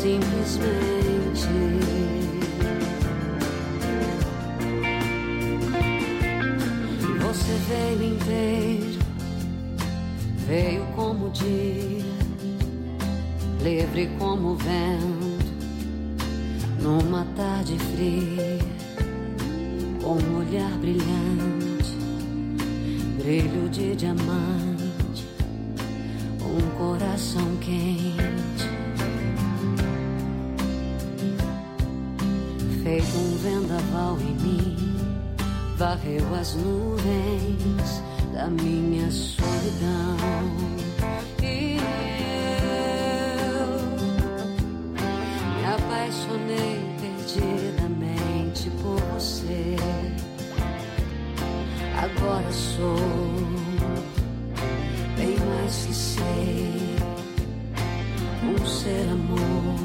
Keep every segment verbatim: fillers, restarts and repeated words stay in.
simplesmente. Você veio inteiro, veio como o dia, livre como o vento, numa tarde fria, com um olhar brilhante, brilho de diamante, um coração quente, feito um vendaval em mim, varreu as nuvens da minha solidão. E eu me apaixonei perdidamente por você. Agora sou bem mais que ser, um ser amor.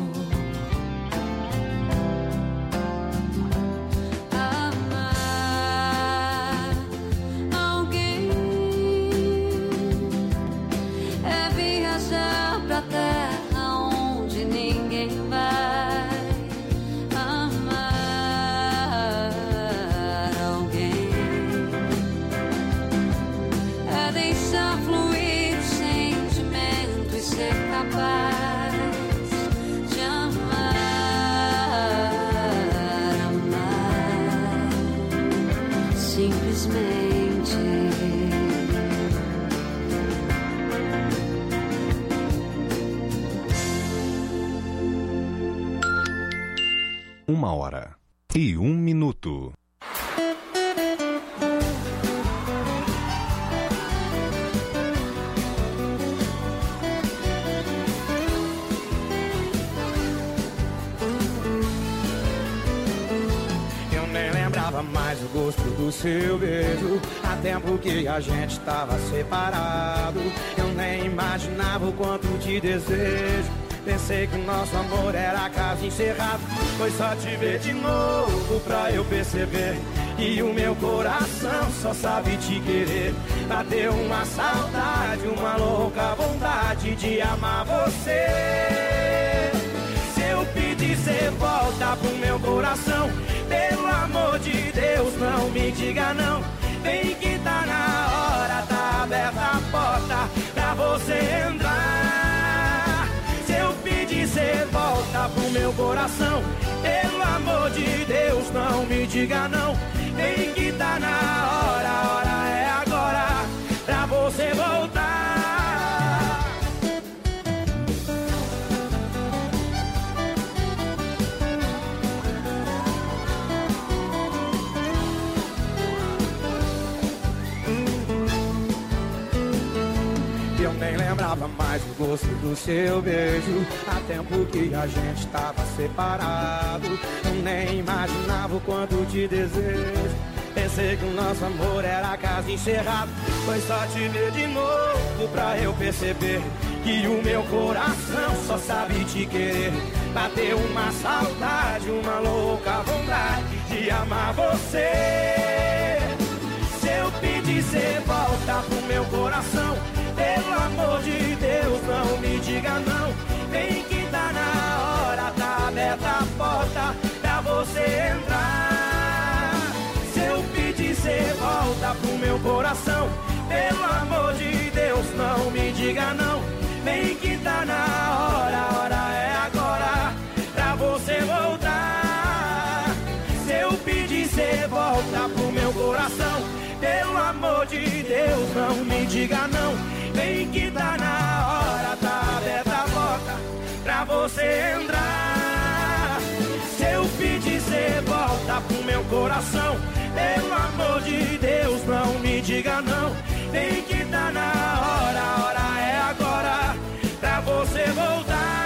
Uma hora e um minuto. Eu nem lembrava mais o gosto do seu beijo, há tempo que a gente tava separado. Eu nem imaginava o quanto te desejo. Pensei que o nosso amor era caso encerrado. Foi só te ver de novo pra eu perceber que o meu coração só sabe te querer. Bateu uma saudade, uma louca vontade de amar você. Se eu pedir, cê volta pro meu coração. Pelo amor de Deus, não me diga não. Vem que tá na hora, tá aberta a porta pra você entrar. Cê volta pro meu coração. Pelo amor de Deus, não me diga não. Vem que tá na hora, a hora é agora pra você voltar. Eu nem lembrava mais o gosto do seu beijo, há tempo que a gente tava separado. Eu nem imaginava o quanto te desejo. Pensei que o nosso amor era caso encerrado. Foi só te ver de novo pra eu perceber que o meu coração só sabe te querer. Bateu uma saudade, uma louca vontade de amar você. Se eu pedir, cê volta pro meu coração. Pelo amor de Deus, não me diga não. Vem que tá na hora, tá aberta a porta pra você entrar. Se eu pedir, cê volta pro meu coração. Pelo amor de Deus, não me diga não. Vem que tá na hora, a hora é agora pra você voltar. Se eu pedir, cê volta pro meu coração. Pelo amor de Deus, não me diga não. Vem que tá na hora, tá aberta a porta pra você entrar. Se eu pedir, cê volta pro meu coração. Pelo amor de Deus, não me diga não. Vem que tá na hora, a hora é agora pra você voltar.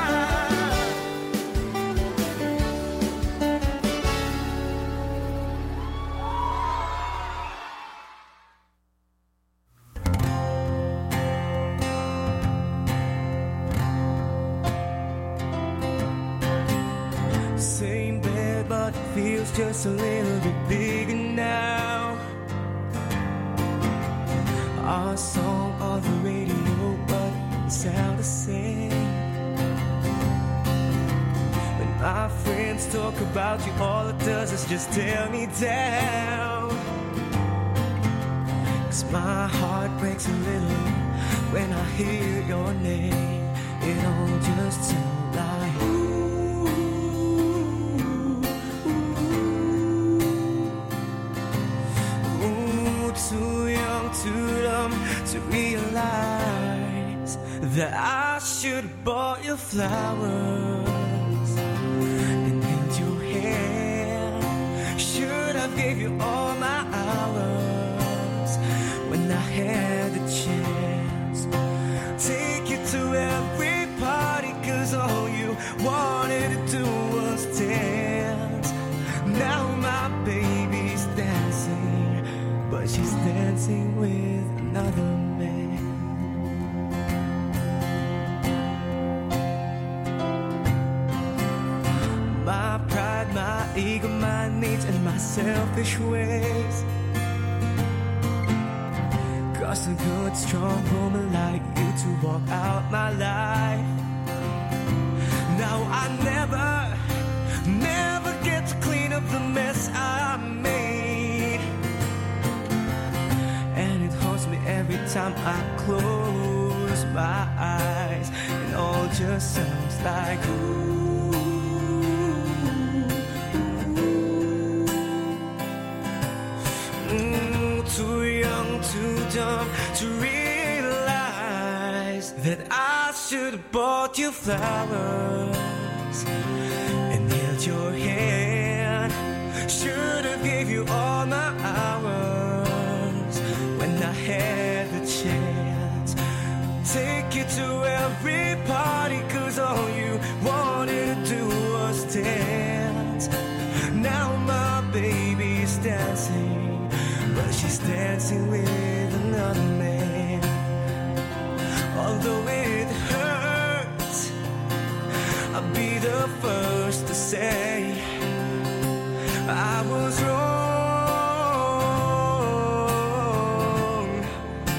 Same bed, but it feels just a little bit bigger now. Our song on the radio, but it sounds the same. talk about you, all it does is just tear me down. Cause my heart breaks a little when I hear your name. It all just sounds like ooh, ooh, ooh. Too young, too dumb to realize that I should have bought you flowers and held your hand. Should have gave you all my hours when I had the chance. Take you to every party, cause all you wanted to do was dance. Now my baby's dancing, but she's dancing with another man. My pride, my ego, my needs, and my selfish ways cost a good, strong woman like you to walk out my life. Now I never, never get to clean up the mess I made. And it haunts me every time I close my eyes. It all just sounds like ooh. Too young, too dumb to realize that I should have bought you flowers and held your hand. Should have gave you all my hours when I had the chance. Take you to every party, cause all you wanted to do was dance. Now my baby's dancing, but she's dancing with another man. Although it hurts, I'll be the first to say I was wrong.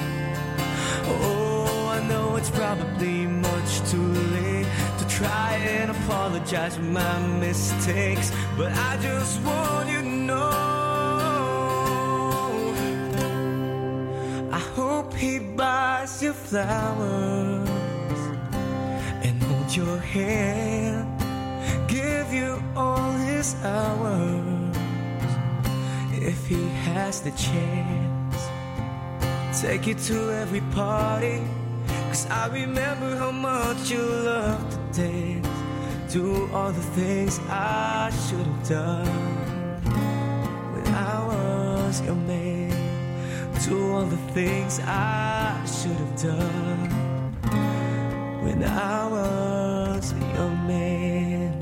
Oh, I know it's probably much too late to try and apologize for my mistakes, but I just want you to know he buys you flowers and hold your hand, give you all his hours if he has the chance. Take you to every party, cause I remember how much you loved to dance. Do all the things I should have done when I was your man. Do all the things I should have done when I was a young man.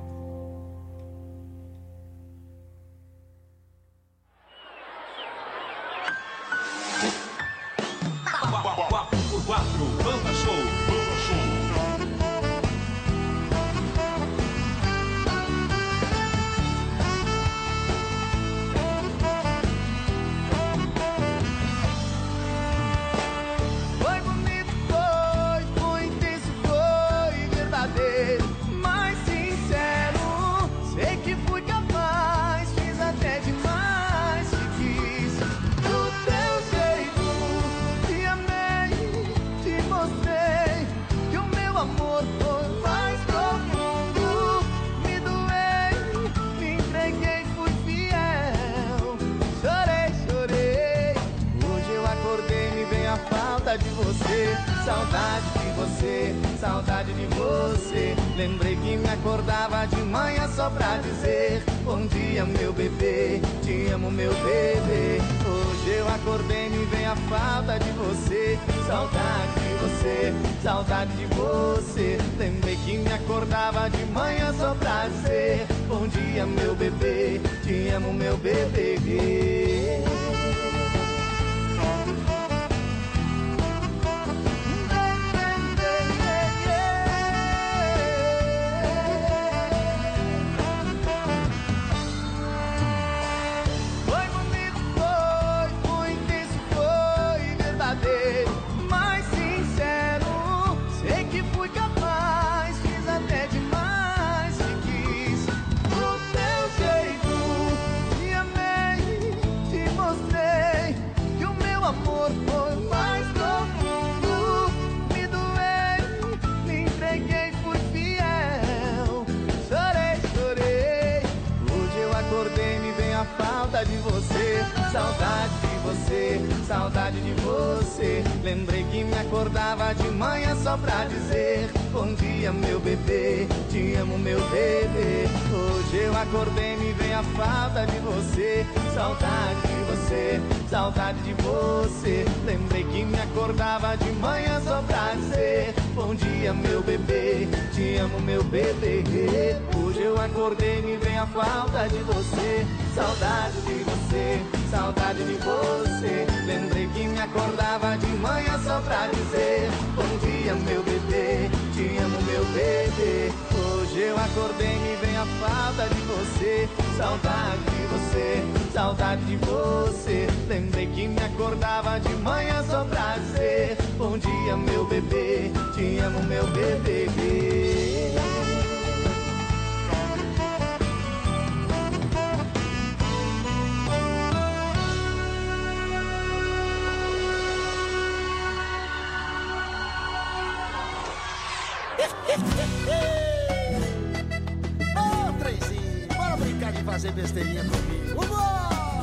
quatro por quatro, Banda Show. Banda Show. Saudade de você, saudade de você. Lembrei que me acordava de manhã só pra dizer bom dia, meu bebê, te amo, meu bebê. Hoje eu acordei, me vem a falta de você. Saudade de você, saudade de você. Lembrei que me acordava de manhã só pra dizer bom dia, meu bebê, te amo, meu bebê. saudade de você. Lembrei que me acordava de manhã só pra dizer bom dia, meu bebê, te amo, meu bebê. Hoje eu acordei, me vem a falta de você. Saudade de você, saudade de você. Lembrei que me acordava de manhã só pra dizer bom dia, meu bebê, te amo, meu bebê. Hoje eu acordei, me vem a falta de você. Saudade de você, saudade de você. Lembrei que me acordava de manhã só pra dizer bom dia, meu bebê, te amo, meu bebê. Hoje eu acordei, me vem a falta de você. Saudade de você, saudade de você. Lembrei que me acordava de manhã só pra dizer bom dia, meu bebê, te amo, meu bebê. Ô, oh, Trenzinho, bora brincar de fazer besteirinha comigo. Vambora!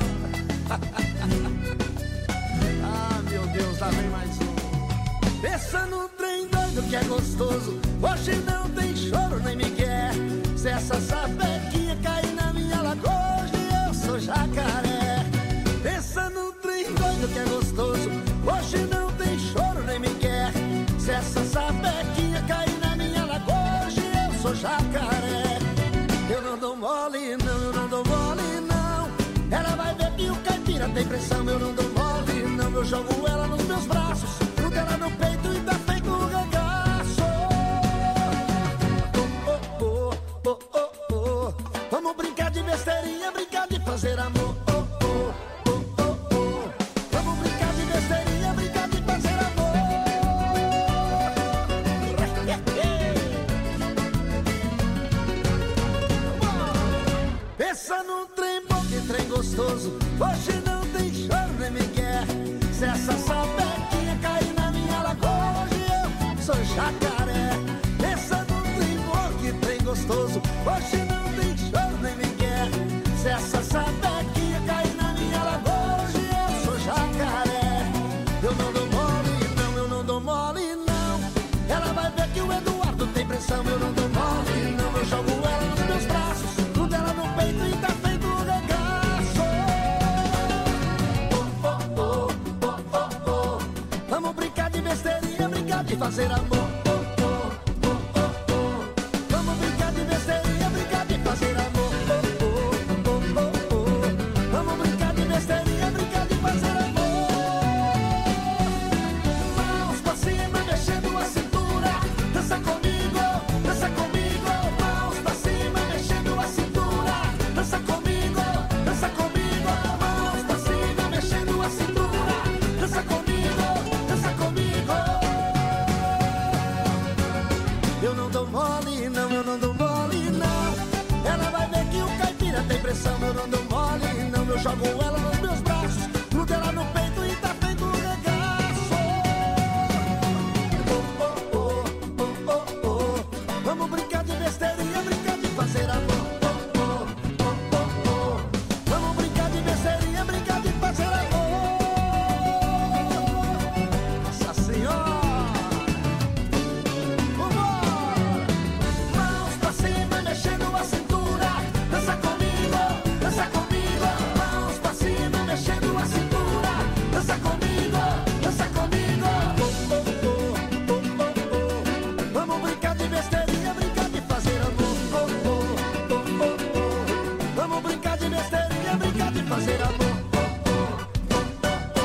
Ah, meu Deus, lá vem mais um. Pensa no trem doido que é gostoso. Hoje não tem choro nem migué. Se essa sapequinha cair na minha lagoa, hoje eu sou jacaré. Pensa no trem doido que é gostoso. Hoje não tem choro nem migué. Se essa sapequinha cair na minha lagoa, hoje eu sou jacaré. Eu não dou mole não, eu não dou mole não. Ela vai ver que o caipira tem pressão. Eu não dou mole não, eu jogo ela nos meus braços, grudo ela no peito e tá feito um regaço. Oh, oh, oh, oh, oh, oh. Vamos brincar de besteirinha, brincar de fazer amor. Oh, oh, oh, oh, oh. Vamos brincar de besteirinha, brincar de fazer amor. Pensa num trem bom, que trem gostoso. Hoje não tem choro nem migué. Se essa sapequinha cair na minha lagoa, hoje eu sou jacaré. Pensa num trem bom, que trem gostoso. Hoje não tem choro nem migué. Se essa sapequinha cair na minha lagoa, hoje eu sou jacaré. Eu não dou mole não, eu não dou mole não. Ela vai ver que o Eduardo tem pressão. Eu não dou mole não, eu jogo ela nos meus braços, grudo ela no peito e tá feito um regaço. Oh, oh, oh, oh, oh, oh. Vamos brincar de besteirinha, brincar de fazer amor. Oh, oh, oh, oh, oh. Vamos brincar de besteirinha, brincar de fazer amor. Oh, oh, oh, oh, oh. Vamos brincar de besteirinha, brincar de fazer amor. Mãos pra cima, mexendo a cintura. Dança comigo, dança comigo. Mãos pra cima, mexendo a cintura. Dança comigo, dança comigo. Mãos pra cima, mexendo a cintura. Dança comigo, dança comigo. Eu não dou mole não, eu não dou mole não. Ela vai ver que o caipira tem pressão. Eu não dou mole não, eu jogo ela nos meus braços, grudo ela no peito e tá feito um regaço. Oh, oh, oh, oh, oh, oh. Vamos brincar de besteirinha, brincar de fazer amor. Oh, oh, oh, oh, oh. Vamos brincar de besteirinha, brincar de fazer amor. Nossa Senhora! Vambora! Mãos pra cima, mexendo a cintura. Dança comigo, dança comigo. Mãos pra cima, mexendo a cintura. Dança comigo, dança comigo. Oh, oh, oh, oh, oh, oh. Vamos brincar de besteirinha, brincar de fazer amor. Oh, oh, oh, oh, oh. Vamos brincar de besteirinha, brincar de fazer amor. Oh, oh, oh, oh, oh.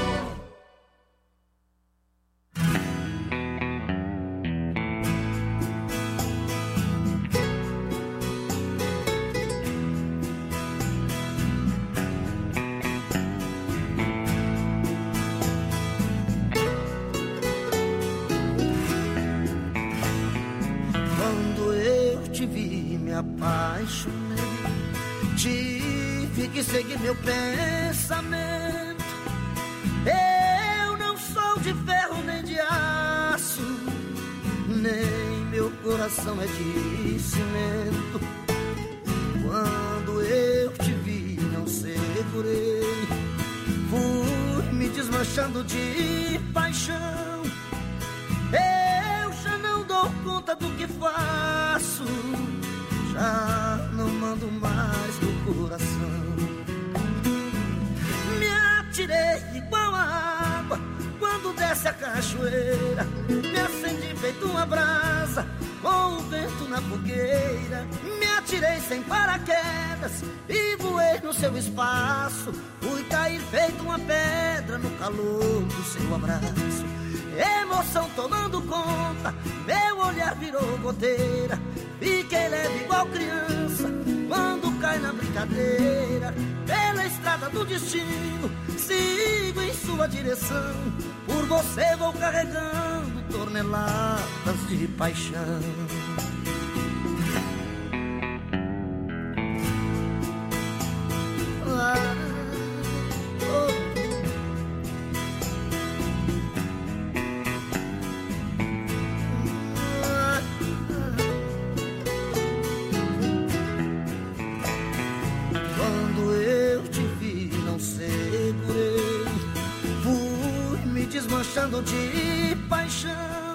Quando eu te vi, me apaixonei. Tive que seguir meu pensamento. Eu não sou de ferro nem de aço, nem meu coração é de cimento. Quando eu te vi, não segurei. Fui me desmanchando desmanchando de paixão. Eu já não dou conta do que faço, já não mando mais no coração. Me atirei igual a água quando desce a cachoeira, me acendi feito uma brasa com o vento na fogueira. Me atirei sem paraquedas e voei no seu espaço, fui cair feito uma pedra no calor do seu abraço. Emoção tomando conta, meu olhar virou goteira, fiquei leve igual criança quando cai na brincadeira. Pela estrada do destino sigo em sua direção, por você vou carregando toneladas de paixão. Ah, oh. Quando eu te vi não segurei, fui me desmanchando de paixão.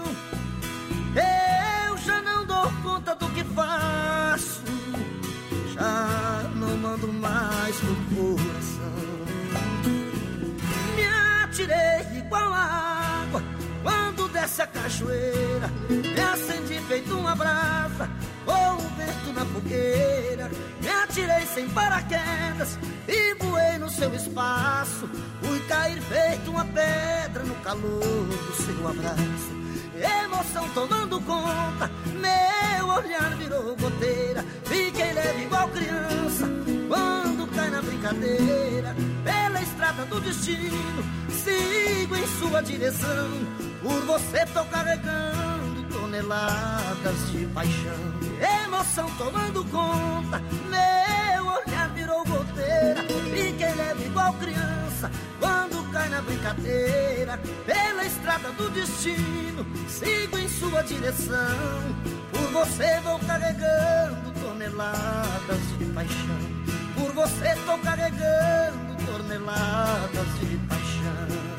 Eu já não dou conta do que faço, já não mando mais no coração. Me atirei igual a água quando desce a cachoeira, me acendi feito uma brasa com o vento na fogueira. Me atirei sem paraquedas e voei no seu espaço, fui cair feito uma pedra no calor do seu abraço. Emoção tomando conta, meu olhar virou goteira, fiquei leve igual criança quando cai na brincadeira. Pela estrada do destino sigo em sua direção, por você tô carregando toneladas de paixão. Emoção tomando conta, meu olhar virou goteira, fiquei leve igual criança quando cai na brincadeira. Pela estrada do destino sigo em sua direção, por você vou carregando toneladas de paixão. Por você tô carregando toneladas de paixão.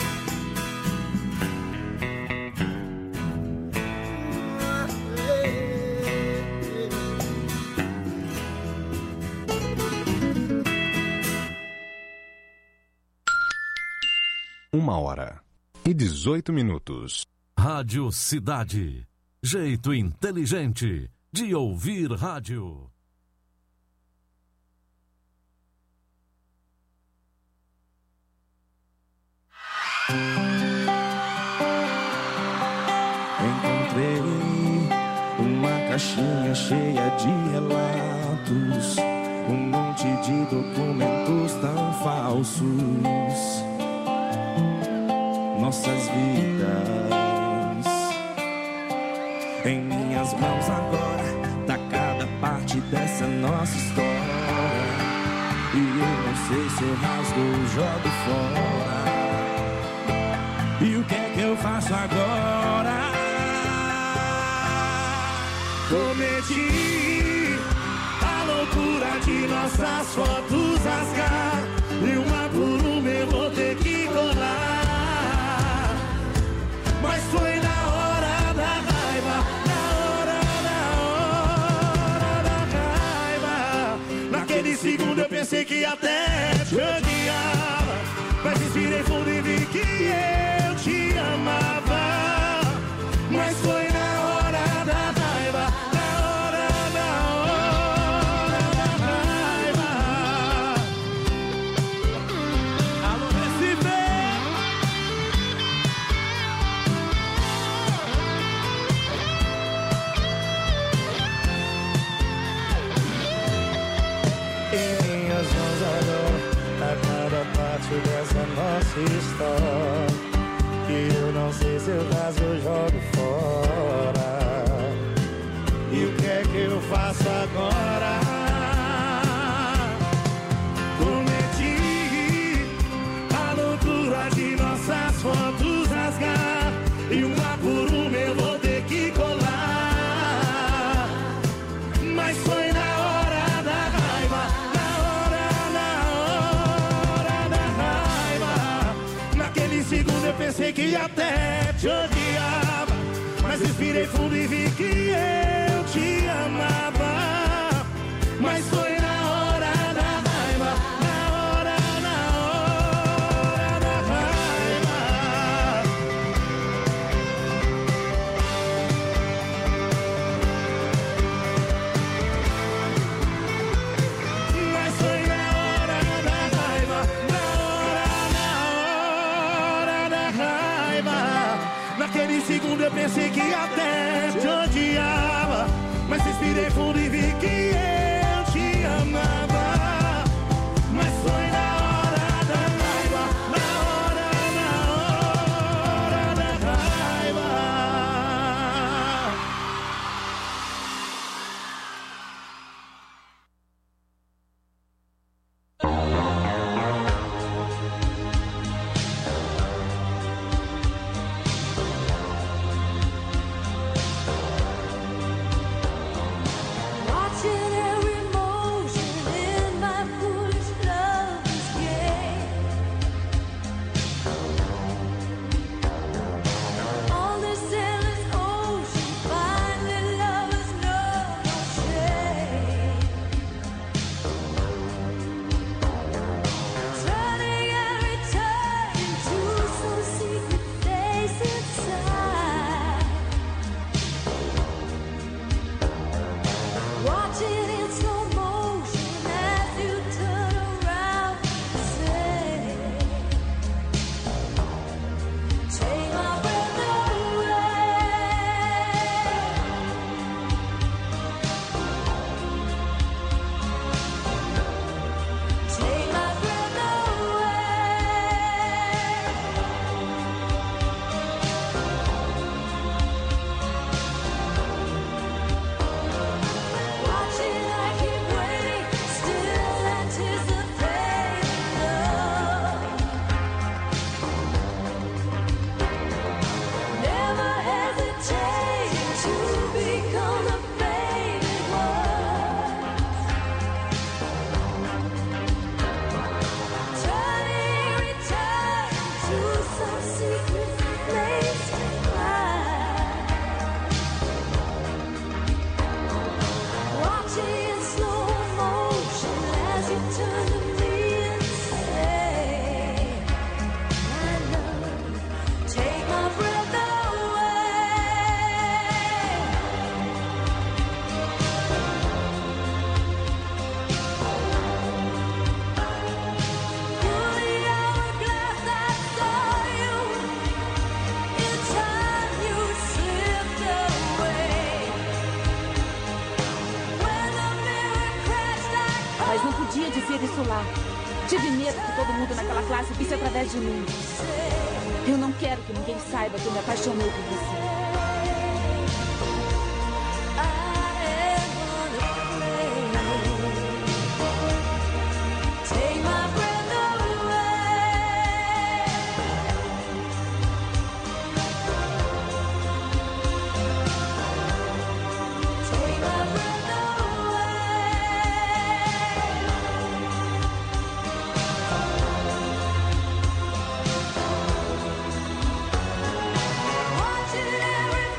Uma hora e dezoito minutos. Rádio Cidade. Jeito inteligente de ouvir rádio. Encontrei uma caixinha cheia de relatos, um monte de documentos tão falsos. Nossas vidas em minhas mãos agora, tá cada parte dessa nossa história. E eu não sei se eu rasgo ou jogo fora. E o que é que eu faço agora? Cometi a loucura de nossas fotos rasgar, e uma por uma eu vou ter que colar. Mas foi na hora da raiva, na hora, na hora da raiva. Naquele segundo eu pensei que até te odiava, mas respirei fundo e vi que eu te amava. Mas foi na hora da raiva, na hora, na hora da raiva. Alô, Recife! Em minhas mãos agora, a cada parte dessa nossa história, que eu não sei se eu rasgo ou jogo fora. E o que é que eu faço agora? Cometi a loucura de nossas fotos rasgar, e uma por uma eu vou ter que colar. Mas foi na hora da raiva, na hora, na hora da raiva. Naquele segundo que até te odiava, mas respirei fundo e vi que eu te amava. Mas foi na hora da raiva, na hora, na hora da raiva. Mas foi na hora da raiva, na hora, na hora da raiva. Naquele segundo eu pensei que até te odiava, mas respirei fundo e vi que eu te amava. Mas foi na hora da raiva, na hora, na hora da raiva. Watching every motion in my foolish love's game. On this endless ocean, finally lovers know no shame. Turning every turn into some secret place inside. Watching in slow motion as you turn around and say, take my breath away. Take my breath Watching, I keep waiting, still anticipating love. Never hesitating to become the faded one. Turning, returning to some secret place to hide. Watching in slow motion as you turn to me and say, my love, take my breath away. Through the hourglass I saw you, in time you slipped away. When the mirror crashed, I Mas não podia dizer isso lá. Tive medo que todo mundo naquela classe visse através de mim. Eu não quero que ninguém saiba que eu me apaixonei por você. I am unafraid. Take my breath away. Take my breath away. Watching every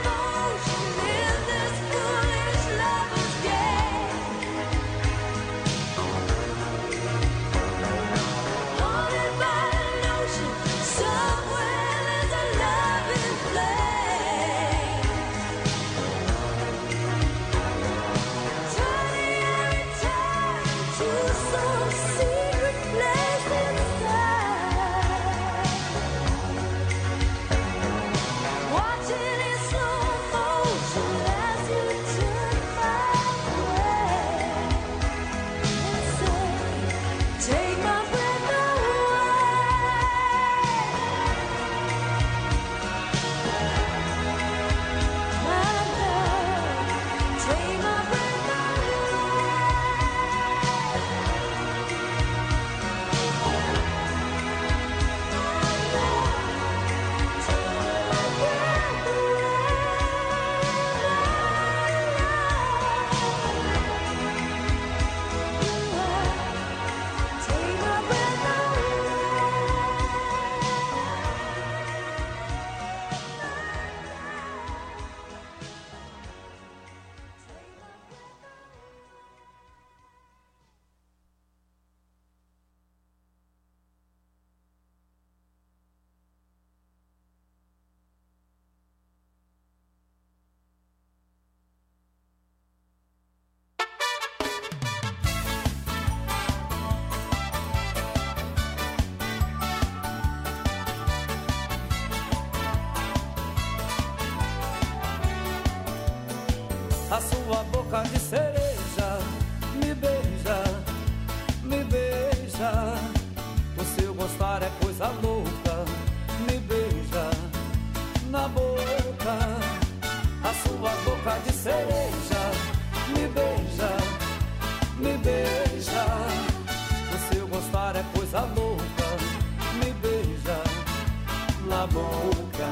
boca de cereja, me beija, me beija. O seu gostar é coisa louca, me beija na boca. A sua boca de cereja, me beija, me beija. O seu gostar é coisa louca, me beija na boca.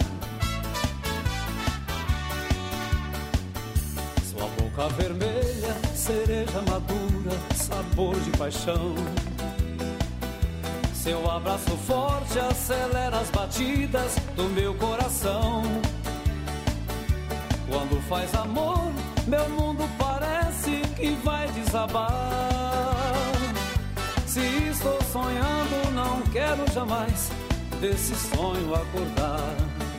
Sua boca vermelha, cereja madura, sabor de paixão. Seu abraço forte acelera as batidas do meu coração. Quando faz amor, meu mundo parece que vai desabar. Se estou sonhando, não quero jamais desse sonho acordar.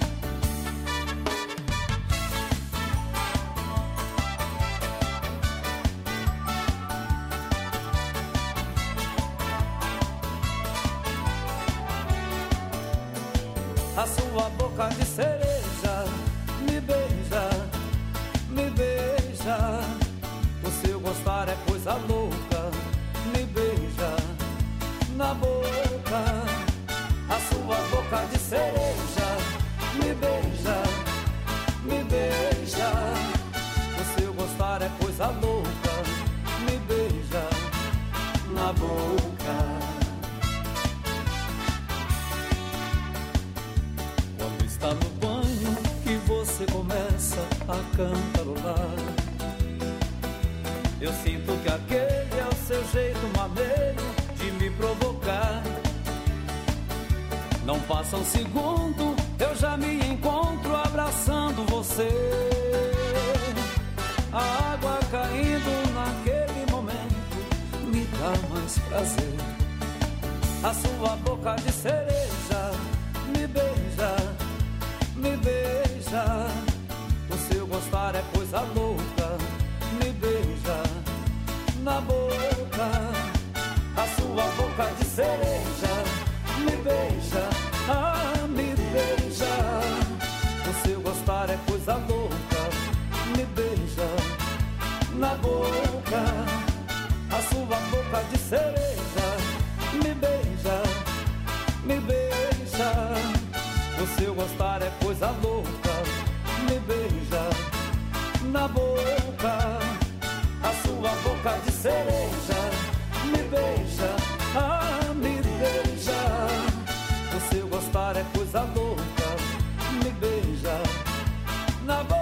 A sua boca de cereja, me beija, me beija. O seu gostar é coisa louca, me beija na boca. A sua boca de cereja, me beija, me beija. O seu gostar é coisa louca, me beija na boca. Quando está no banho que você começa a cantarolar, eu sinto que aquele é o seu jeito maneiro de me provocar. Não passa um segundo, eu já me encontro abraçando você. A água caindo naquele momento me dá mais prazer. A sua boca de cereja, me beija, me beija. O seu gostar é coisa louca, me beija na boca. A sua boca de cereja, me beija, ah, me beija. O seu gostar é coisa louca, me beija na boca. A sua boca de cereja, me beija, me beija. O seu gostar é coisa louca, me beija na boca. A sua boca de cereja, me beija, ah, me beija. O seu gostar é coisa louca, me beija na boca.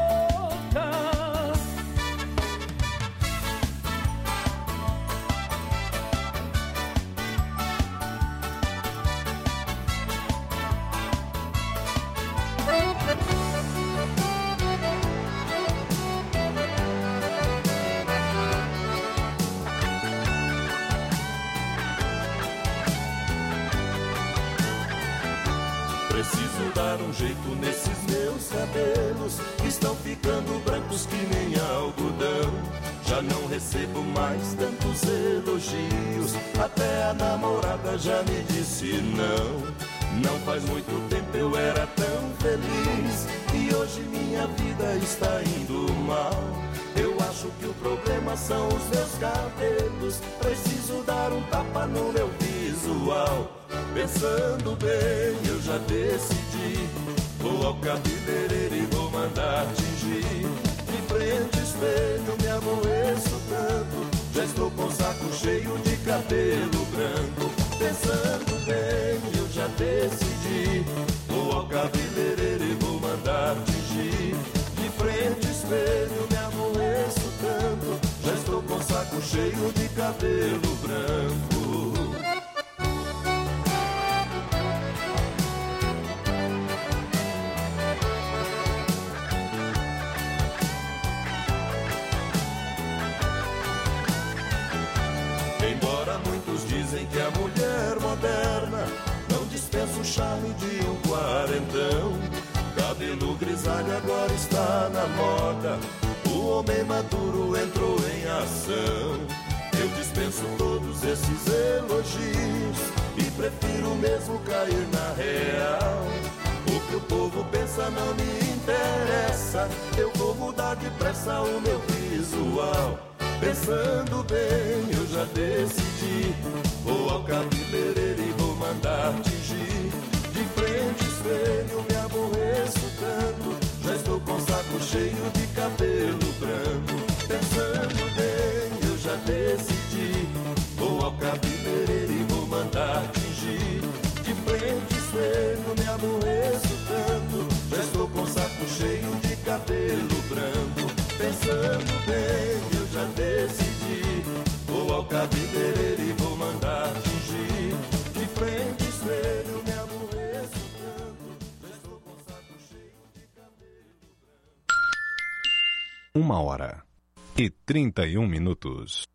Preciso dar um jeito nesses meus cabelos, que estão ficando brancos que nem algodão. Já não recebo mais tantos elogios, até a namorada já me disse não. Não faz muito tempo eu era tão feliz, e hoje minha vida está indo mal. Eu acho que o problema são os meus cabelos, preciso dar um tapa no meu visual. Pensando bem, eu já decidi, vou ao cabeleireiro e vou mandar tingir. De frente espelho me aborreço tanto, já estou com o saco cheio de cabelo branco. Pensando bem, eu já decidi, vou ao cabeleireiro e vou mandar tingir. De frente espelho me aborreço tanto, já estou com o saco cheio de cabelo branco. Embora muitos dizem que a mulher moderna não dispensa o charme de um quarentão, cabelo grisalho agora está na moda, o homem maduro entrou em ação. Eu dispenso todos esses elogios e prefiro mesmo cair na real. O que o povo pensa não me interessa, eu vou mudar depressa o meu visual. Pensando bem, eu já decidi. Vou ao cabeleireiro e vou mandar tingir. De frente espelho me aborreço tanto. Já estou com o saco cheio de cabelo branco. Pensando bem, eu já decidi. Vou ao cabeleireiro e vou mandar tingir. De frente espelho me aborreço tanto. Já estou com o saco cheio de cabelo branco. Pensando bem, eu já decidi. Vou ao cabeleireiro e vou mandar tingir. De frente espelho me aborreço tanto. Já estou com o saco cheio de cabelo branco. Uma hora e trinta e um minutos.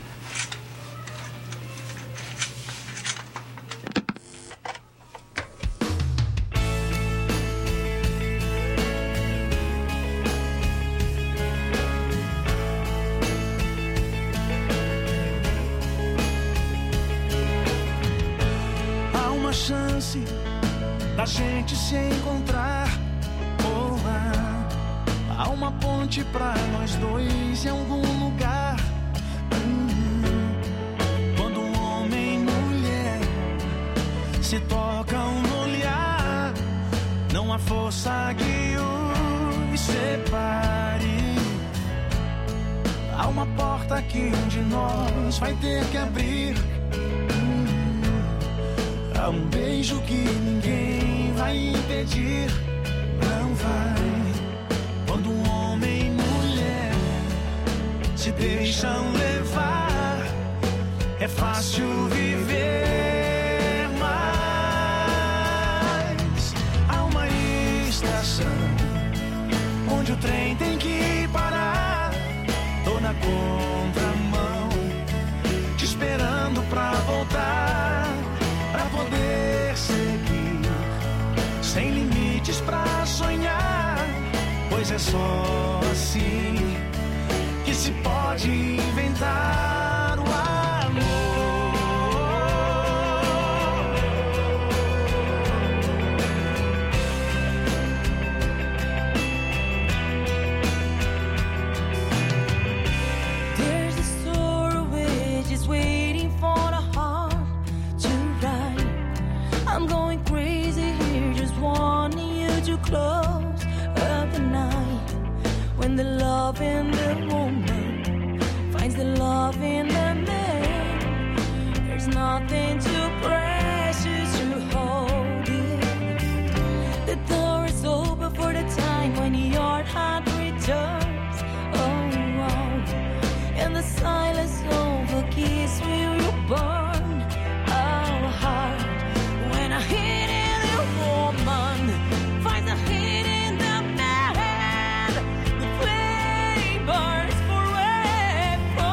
Chance da gente se encontrar. Oh, ah, há uma ponte pra nós dois em algum lugar. Hum, quando um homem e mulher se tocam no olhar, não há força que os separe. Há uma porta que um de nós vai ter que abrir. Há um beijo que ninguém vai impedir. Não vai. Quando um homem e mulher se deixam levar, é fácil viver. Mas há uma estação onde o trem tem que parar. Tô na contramão, te esperando pra voltar. Pra poder seguir, sem limites pra sonhar. Pois é só assim que se pode inventar o amor. There's a story which is waiting for the heart to write. I'm going crazy here, just wanting you to close up the night. When the love in the woman finds the love in the man, there's nothing too precious to hold it. The door is open for the time when your heart returns. Oh, wow. And the silence of a kiss will burn. Oh, heart. When a hit in the woman finds a hit in the man, the flame burns forever.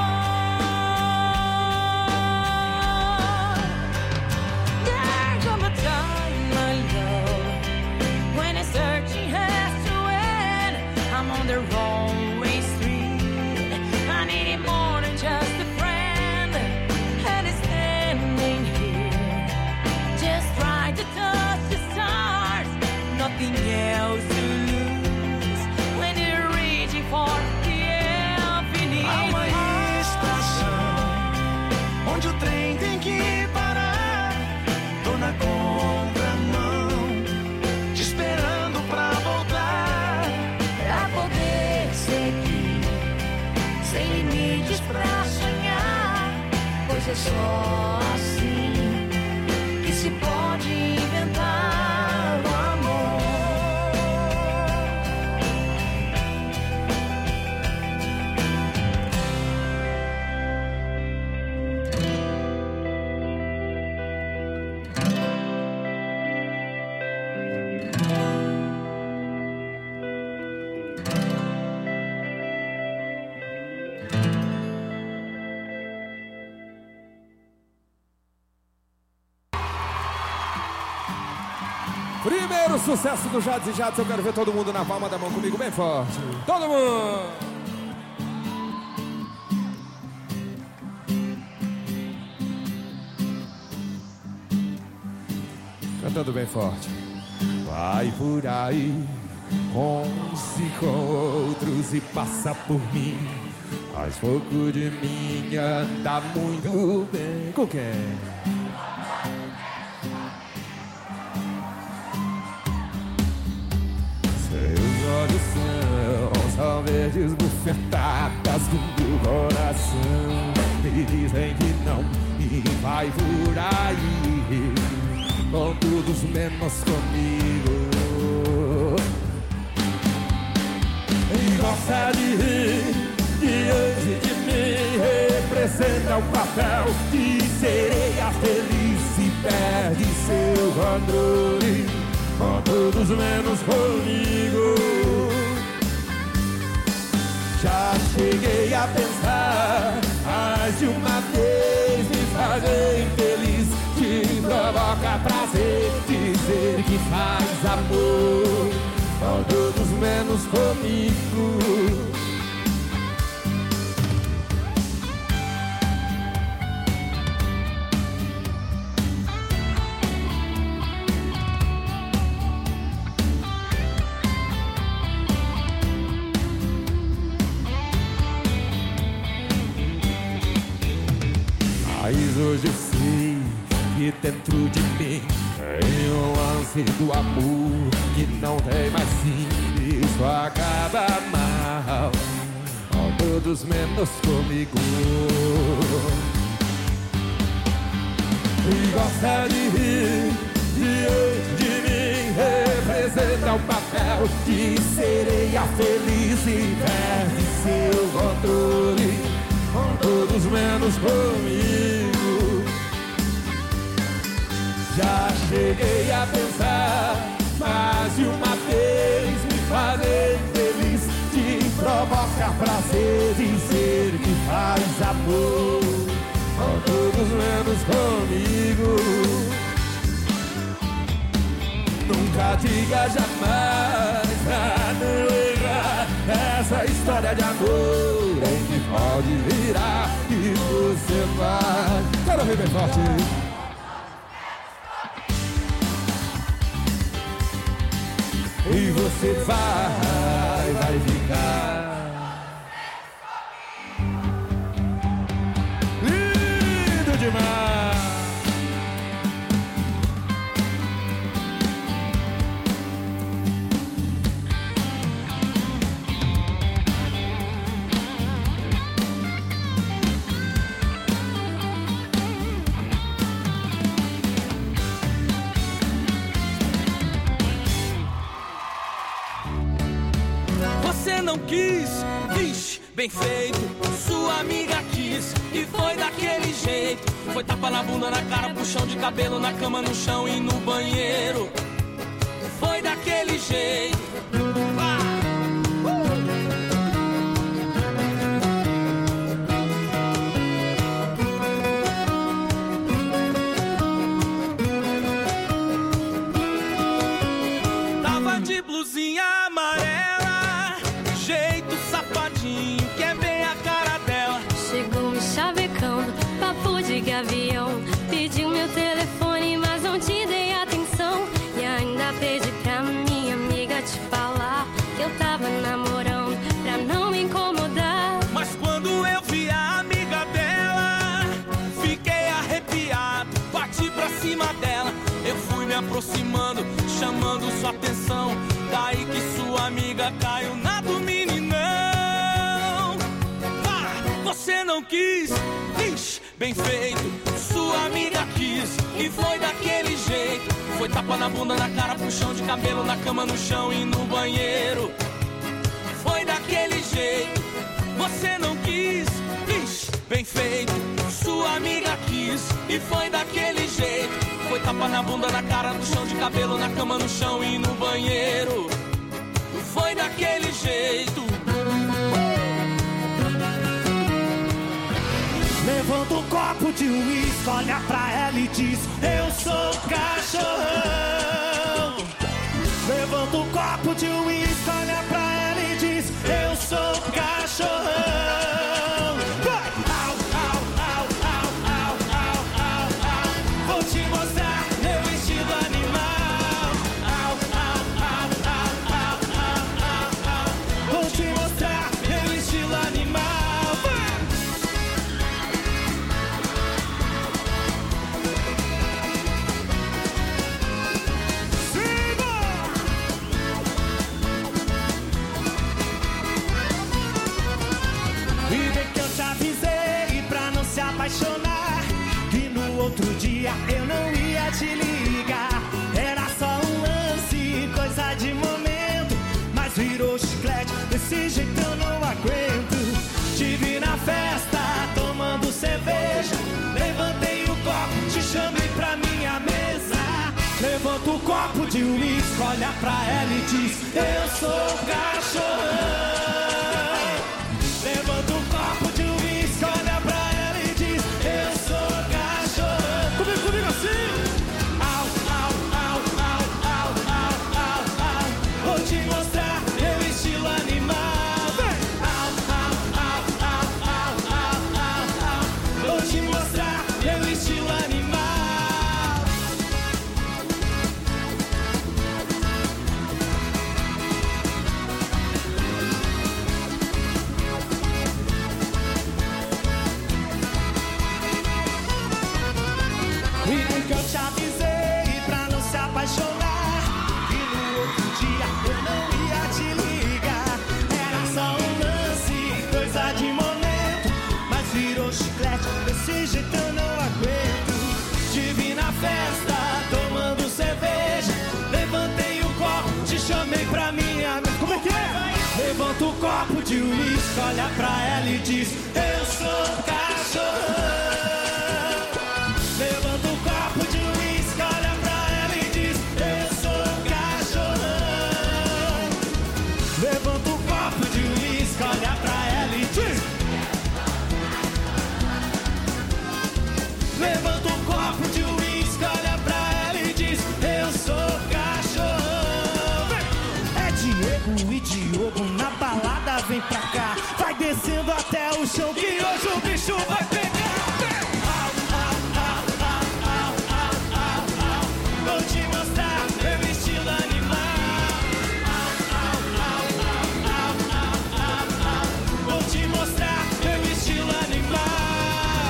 There comes a time, my love, when a searching has to end. I'm on the wrong way street. I need it more than just a friend, and it's standing here. Just try to touch the stars, nothing else to lose. When you're reaching for the infinite. Há uma estação onde o trem tem que parar. Tô na contramão, te esperando pra voltar. Pra poder seguir, sem limites pra sonhar. Pois é só assim que se pode inventar o amor. Primeiro sucesso do Jades e Jades. Eu quero ver todo mundo na palma da mão comigo bem forte. Todo mundo! Cantando bem forte. Vai por aí com uns e com outros e passa por mim. Mas pouco de mim anda muito bem. Com quem? Seus olhos são, são verdes bufetadas do meu coração. Me dizem que não e vai por aí, com todos menos comigo. E gosta de rir diante de mim, representa o papel de sereia feliz e perde seu controle, com todos menos comigo. Já cheguei a pensar mais de uma vez me fazer infeliz, te provoca prazer dizer que faz amor, com todos menos comigo. Mas hoje eu sei que dentro de mim tem um lance do amor que não tem mais fim. Isso acaba mal, com todos menos comigo. E gosta de rir diante de mim, representa o papel de sereia feliz e perde seu controle, com todos menos comigo. Já cheguei a pensar mais de uma vez me fazer feliz, te provoca prazer dizer que faz amor, com todos menos comigo. Nunca diga jamais pra não errar, essa história de amor em que pode virar e você vai. Quero ouvir bem forte. E você vai, vai ficar lindo demais. Você não quis, vixe, bem feito. Sua amiga quis e foi daquele jeito. Foi tapa na bunda, na cara, puxão de cabelo, na cama, no chão e no banheiro. Foi daquele jeito. Ah! Uh! Tava de blusinha amarela, jeito safadinho, que é bem a cara dela. Chegou me chavecando, papo de gavião. Pediu meu telefone, mas não te dei atenção. E ainda pedi pra minha amiga te falar que eu tava namorando, pra não me incomodar. Mas quando eu vi a amiga dela, fiquei arrepiado, bati pra cima dela. Eu fui me aproximando, chamando sua atenção. Daí que sua amiga caiu na do meninão. Ah, você não quis, ixi, bem feito. Sua amiga quis e foi daquele jeito. Foi tapa na bunda, na cara, puxão de cabelo, na cama, no chão e no banheiro. Foi daquele jeito. Você não quis, ixi, bem feito. Sua amiga quis e foi daquele jeito. Foi tapa na bunda, na cara, no chão de cabelo, na cama, no chão e no banheiro. Foi daquele jeito. Levanta um copo de uísque, olha pra ela e diz: eu sou cachorrão. Levanta um copo de uísque, olha pra ela e diz: eu sou cachorrão. Vai! Au, au, au, au, au, au, au, au. Vou te mostrar meu estilo animal. Au, au, au, au, au, au, au, au. Vou te mostrar meu estilo animal. Vai! apaixonar, que no outro dia eu não ia te ligar. Era só um lance, coisa de momento, mas virou chiclete, desse jeito eu não aguento. Te vi na festa, tomando cerveja, levantei o copo, te chamei pra minha mesa. Levanta o copo de uísque, olha pra ela e diz: eu sou cachorrão. Levanta o copo de uísque, olha pra ela e diz: eu sou cachorrão. Comigo, comigo assim. Au, au, au, au, au, au, au, au. Vou te mostrar meu estilo animal. Vem. Au, au, au, au, au, au, au, au. Vou te mostrar meu estilo animal. Que eu te avisei pra não se apaixonar, que no outro dia eu não ia te ligar. Era só um lance, coisa de momento, mas virou chiclete, desse jeito eu não aguento. Te vi na festa, tomando cerveja, levantei o copo, te chamei pra minha mesa. Como é que é? Levanta o copo de uísque, olha pra ela e diz: eu sou cachorrão. Levanta o copo de uísque, olha pra ela e diz: eu sou cachorrão. Levanta o copo de uísque, olha pra ela e diz: levanta o copo de uísque, olha pra ela e diz: eu sou cachorrão. É Diego e Diogo na balada, vem pra cá. Vai descendo até o chão que hoje o bicho vai pegar. Vou te mostrar meu estilo animal. Vou te mostrar meu estilo animal.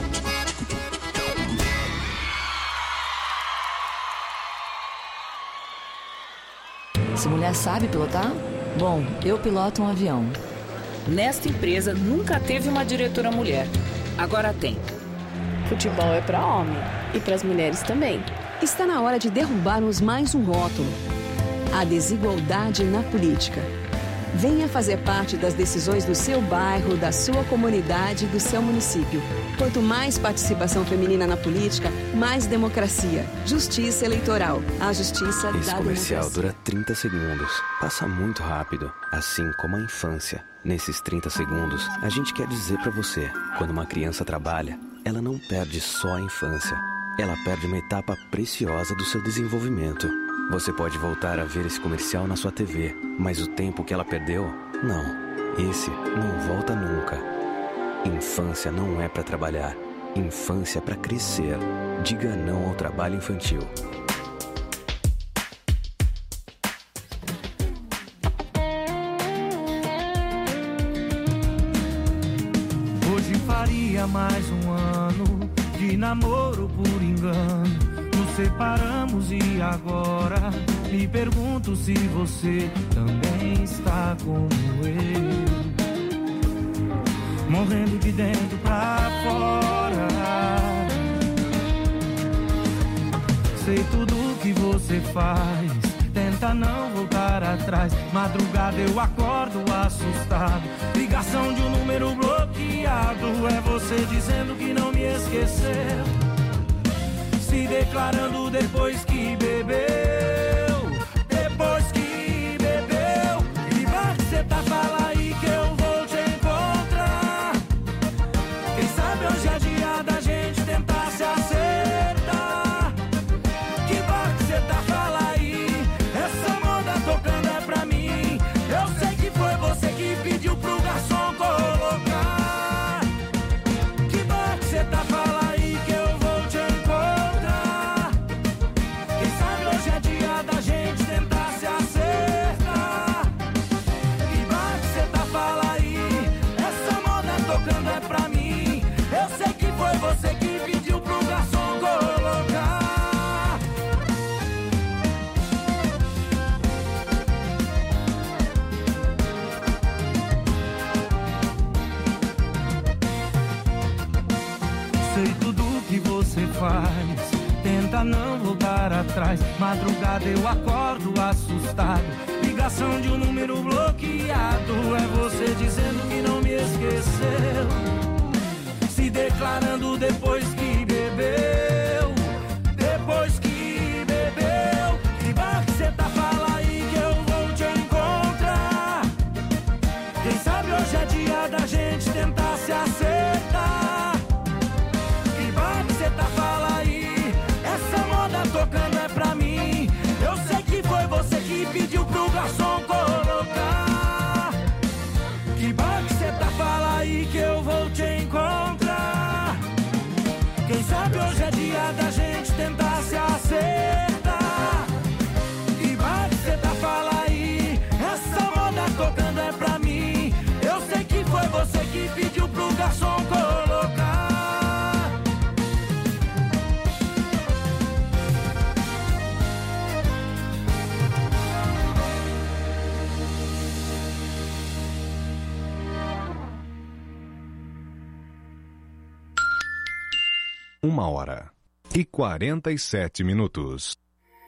Essa mulher sabe pilotar? Bom, eu piloto um avião. Nesta empresa nunca teve uma diretora mulher. Agora tem. Futebol é para homem e para as mulheres também. Está na hora de derrubarmos mais um rótulo: a desigualdade na política. Venha fazer parte das decisões do seu bairro, da sua comunidade, do seu município. Quanto mais participação feminina na política, mais democracia. Justiça eleitoral. A justiça da Esse comercial democracia. dura trinta segundos. Passa muito rápido, assim como a infância. Nesses trinta segundos, a gente quer dizer pra você: quando uma criança trabalha, ela não perde só a infância. Ela perde uma etapa preciosa do seu desenvolvimento. Você pode voltar a ver esse comercial na sua T V, mas o tempo que ela perdeu, não. Esse não volta nunca. Infância não é pra trabalhar. Infância é pra crescer. Diga não ao trabalho infantil. Hoje faria mais um ano de namoro por engano. Nos separamos e agora me pergunto se você também está como eu, morrendo de dentro pra fora. Sei tudo que você faz, tenta não voltar atrás. Madrugada eu acordo assustado, ligação de um número bloqueado. É você dizendo que não me esqueceu, se declarando depois que bebeu. Depois que bebeu. Que bar que cê tá, fala aí que eu vou te encontrar. Quem sabe hoje é dia da gente tentar se acertar. Que bar que cê tá, fala aí. Essa moda tocando é pra mim. Eu sei que foi você que pediu pro garçom colocar. Que bar que cê tá, fala aí que eu vou te encontrar. Quem sabe hoje é dia da faz. Tenta não voltar atrás. Madrugada eu acordo assustado. Ligação de um número bloqueado. É você dizendo que não me esqueceu, se declarando depois que bebeu. Depois que bebeu. Que bar que cê tá, fala aí que eu vou te encontrar. Quem sabe hoje é dia da gente tentar se acertar. Que bar que cê tá, fala aí. Essa moda tocando é pra mim. Eu sei que foi você que pediu pro garçom colocar. Que bar que cê tá, fala aí que eu vou te encontrar. Quem sabe hoje é dia da gente tentar se acertar. Que bar que cê tá, fala aí. Essa moda tocando é pra mim. Eu sei que foi você que pediu pro garçom colocar. Uma hora e quarenta e sete minutos.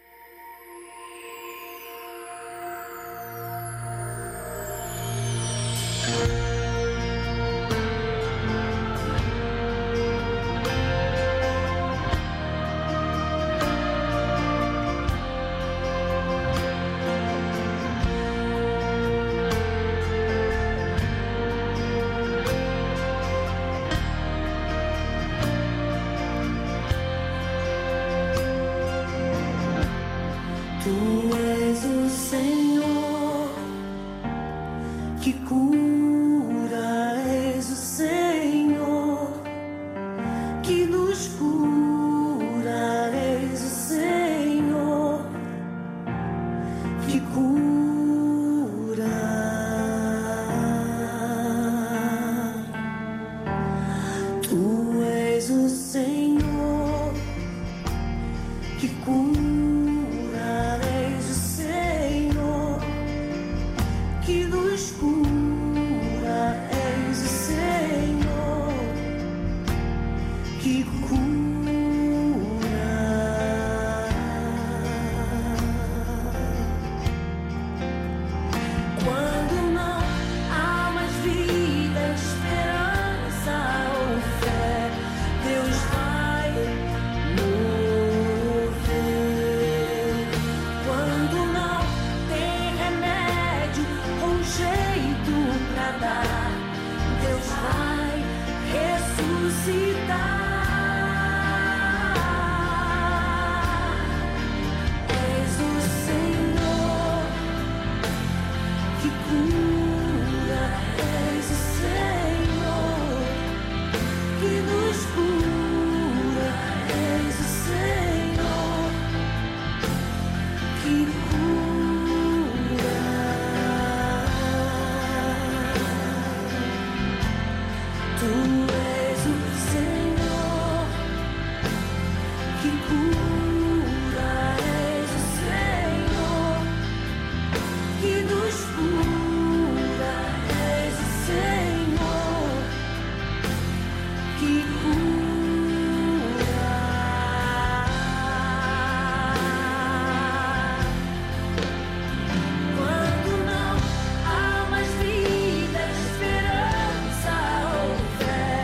Tu és o Senhor que cura, és o Senhor que nos cura, és o Senhor que cura. Tu és o Senhor que cura. Quando não há mais vida, esperança ou fé,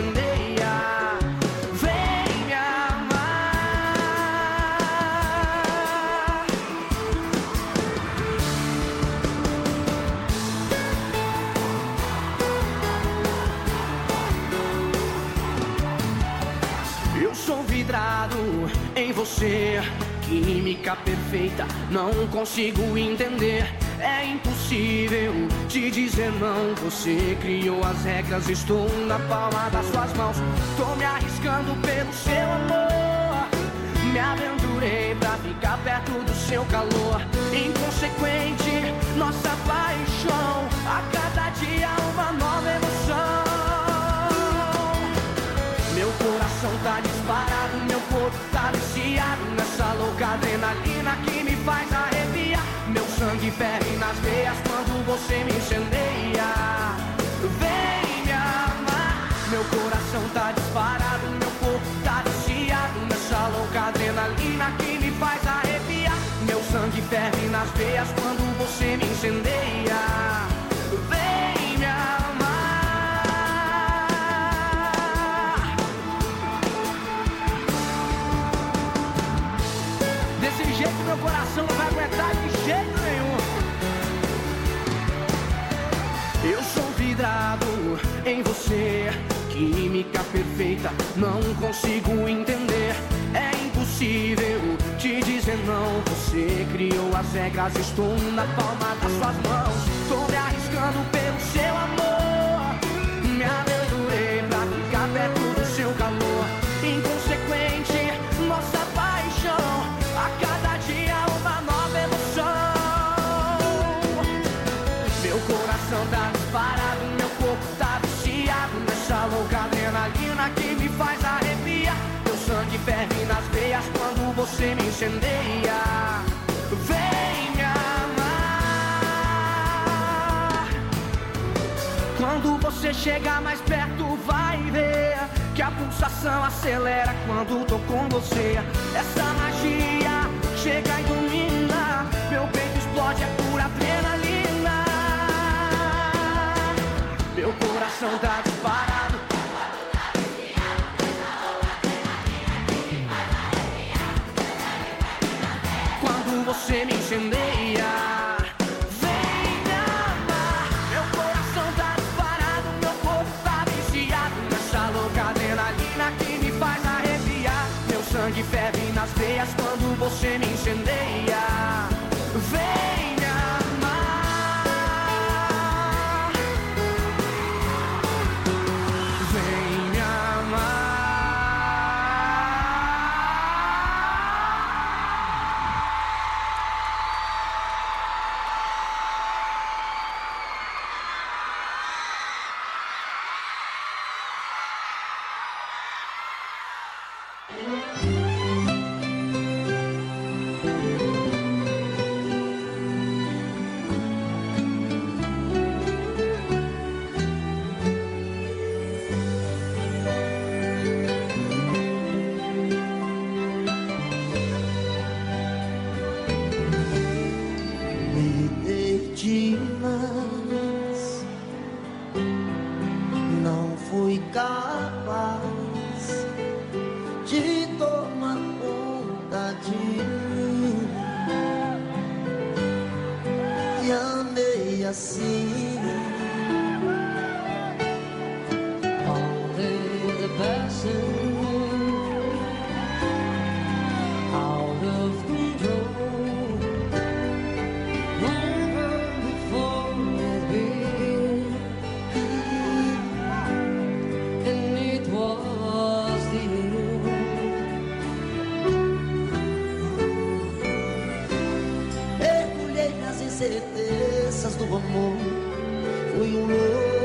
incendeia. Vem me amar. Eu sou vidrado em você, química perfeita, não consigo entender. É impossível te dizer não. Você criou as regras, estou na palma das suas mãos. Tô me arriscando pelo seu amor. Me aventurei pra ficar perto do seu calor. Inconsequente, nossa paixão. A cada dia uma nova emoção. Meu coração tá disparado, meu corpo tá viciado nessa louca adrenalina que me faz arrepiar. Meu sangue ferve nas veias quando você me incendeia. Vem me amar. Meu coração tá disparado, meu corpo tá viciado nessa louca adrenalina que me faz arrepiar. Meu sangue ferve nas veias quando você me incendeia. Vem me amar. Desse jeito meu coração não vai aguentar de jeito nenhum. Eu sou vidrado em você, química perfeita, não consigo entender. É impossível te dizer não. Você criou as regras, estou na palma das suas mãos. Tô me arriscando pelo seu amor. Me aventurei pra ficar perto do seu calor. Inconsequente, nossa paixão. A cada dia uma nova emoção. Meu coração tá disparado, meu corpo tá viciado nessa louca adrenalina que me faz arrepiar. Meu sangue ferve nas veias quando você me incendeia. Vem me amar. Quando você chegar mais perto vai ver que a pulsação acelera quando tô com você. Essa magia chega e domina. Meu peito explode, é pura adrenalina. Meu coração tá disparado. Quando você me incendeia. Vem me amar. Meu coração tá disparado, meu corpo tá viciado nessa louca adrenalina que me faz arrepiar. Meu sangue ferve nas veias quando você me incendeia. Vem me amar. Vem me amar. Não fui capaz de tomar conta de mim e amei assim. Only the passion out of control. Certezas do amor, fui um louco